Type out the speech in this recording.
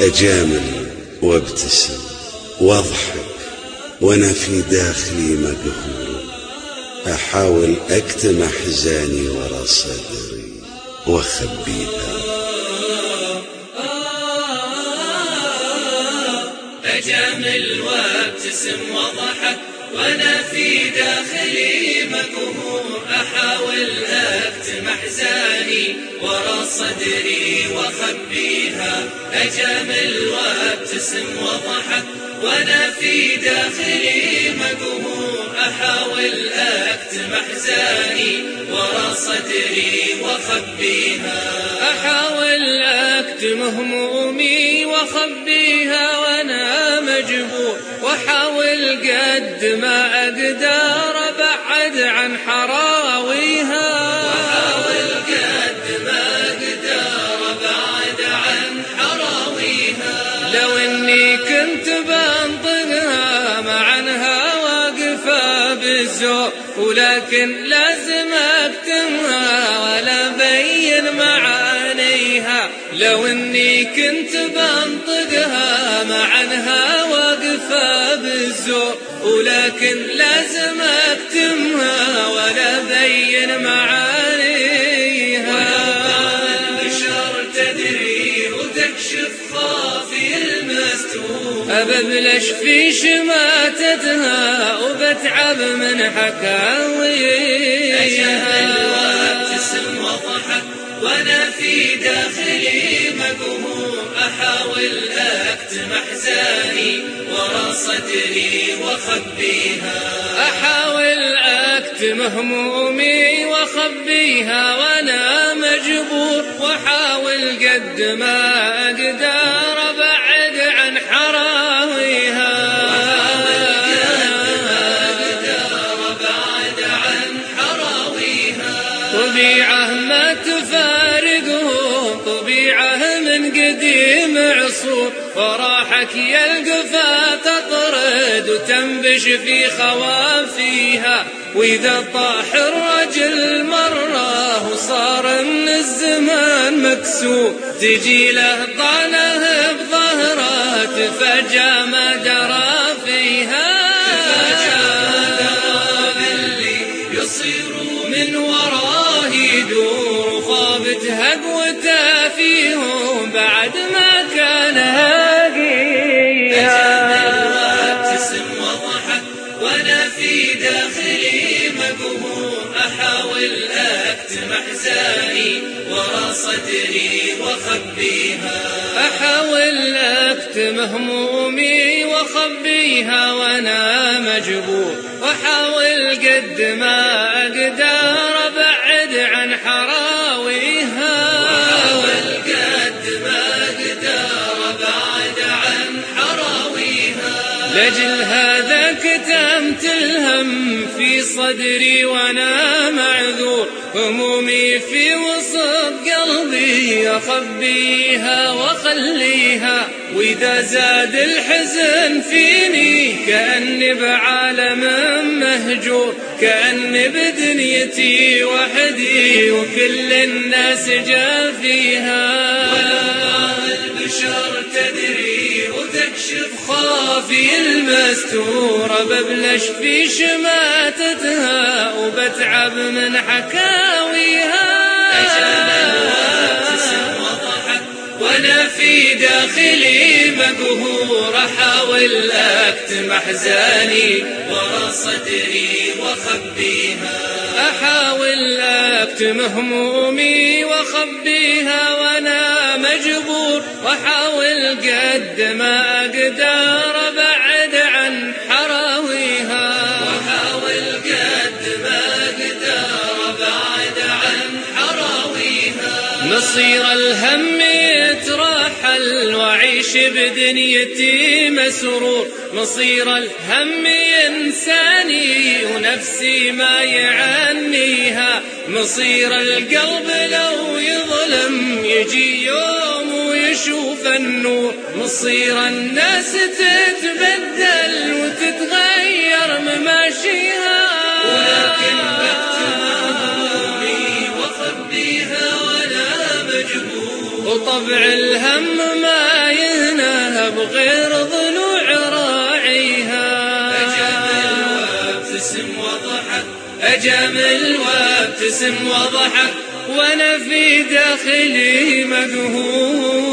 أجامل وابتسم واضحك وانا في داخلي مقهور، احاول اكتم احزاني ورا صدري واخبيها. أجامل وابتسم واضحك وانا في داخلي مقهور، احاول اكتم احزاني ورا صدري واخبيها. أجامل وابتسم واضحك وانا في داخلي مقهور، احاول اكتم احزاني ورا صدري واخبيها. احاول اكتم همومي واخبيها وانا مجبور، واحاول قد ما اقدر ابعد عن حراويها. واحاول قد ما اقدر ابعد عن حراويها. لو اني كنت بنطقها مع انها واقفة بالذوق، ولكن لازم اكتمها ولا ابين معانيها. لو اني كنت بنطقها مع انها واقفة بالذوق، ولكن لازم اكتمها ولا ابين معانيها. البشر تدري وتكشف خافي المستور، أببلش في شماتتها وبتعب من حكاويها. أجامل وابتسم واضحك وانا في داخلي مقهور، احاول اكتم احزاني ورا صدري واخبيها. احاول اكتم همومي واخبيها وانا مجبور، واحاول قد ما اقدر ابعد عن حراويها. طبيعة ما تفارقهم، طبيعة من قديم عصور، وراحك يلقفا تطرد وتنبش في خوافيها. وإذا طاح الرجل مرة وصار من الزمان مكسور، تجي له طعنه بظهره تفاجأ ما درى فيها. من وراه يدور وخابت هقوته فيهم بعد ما كان هاقيها. أجامل وابتسم واضحك وانا في داخلي مقهور، احاول اكتم احزاني ورا صدري واخبيها. احاول اكتم همومي واخبيها وانا مجبور، واحاول قد ما اقدر ابعد عن حراويها. واحاول قد ما اقدر ابعد عن حراويها. لاجل هذا كتمت الهم في صدري وانا معذور، همومي في وسط قلبي اخبيها واخليها. واذا زاد الحزن فيني كأني بعالم مهجور، كأني بدنيتي وحدي وكل الناس جافيها. والله البشر تدري وتكشف خافي المستور، ببلش في شماتتها وبتعب من حكاويها. أجامل وابتسم واضحك وانا في داخلي مقهور، احاول اكتم احزاني ورا صدري واخبيها. احاول اكتم همومي واخبيها وانا مجبور، واحاول قد ما اقدر ابعد عن حراويها. واحاول قد ما اقدر ابعد عن حراويها. مصير الهم يترحل واعيش بدنيتي مسرور، مصير الهم ينساني ونفسي ما يعنيها. مصير القلب لو يظلم يجي يوم ويشوف النور، مصير الناس تتبدل وتتغير مماشيها. ولكن بكتم همومي واخبيها وانا مجبور، وطبع الهم ما يهنى وغير ضلوع راعيها. أجامل وابتسم وضحك وأنا في داخلي مقهور.